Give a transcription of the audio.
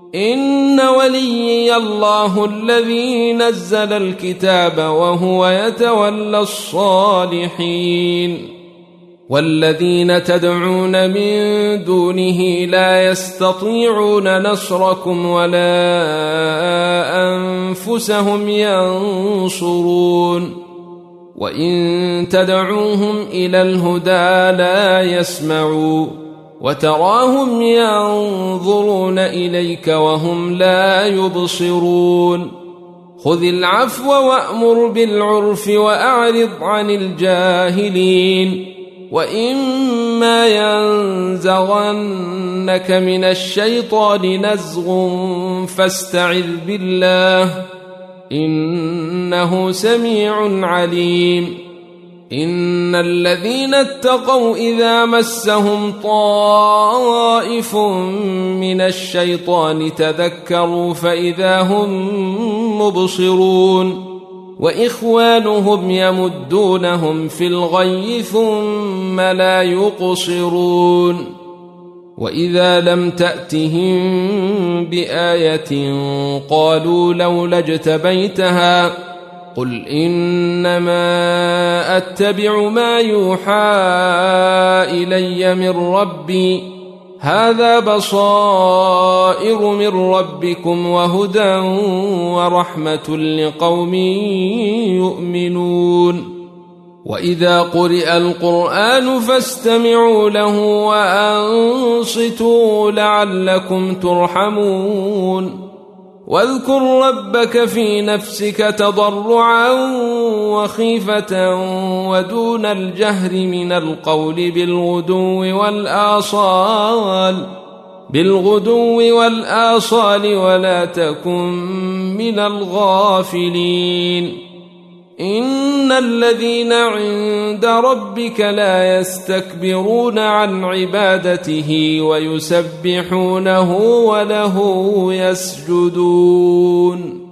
إن وليي الله الذي نزل الكتاب وهو يتولى الصالحين والذين تدعون من دونه لا يستطيعون نصركم ولا أنفسهم ينصرون وإن تدعوهم إلى الهدى لا يسمعوا وتراهم ينظرون إليك وهم لا يبصرون خذ العفو وأمر بالعرف وأعرض عن الجاهلين وإما ينزغنك من الشيطان نزغ فاستعذ بالله إنه سميع عليم إن الذين اتقوا إذا مسهم طائف من الشيطان تذكروا فإذا هم مبصرون وإخوانهم يمدونهم في الغي ثم لا يقصرون وإذا لم تأتهم بآية قالوا لولا اجتبيتها قل إنما أتبع ما يوحى إلي من ربي هذا بصائر من ربكم وهدى ورحمة لقوم يؤمنون وإذا قرئ القرآن فاستمعوا له وأنصتوا لعلكم ترحمون واذكر ربك في نفسك تضرعا وخيفة ودون الجهر من القول بالغدو والآصال ولا تكن من الغافلين إن الذين عند ربك لا يستكبرون عن عبادته ويسبحونه وله يسجدون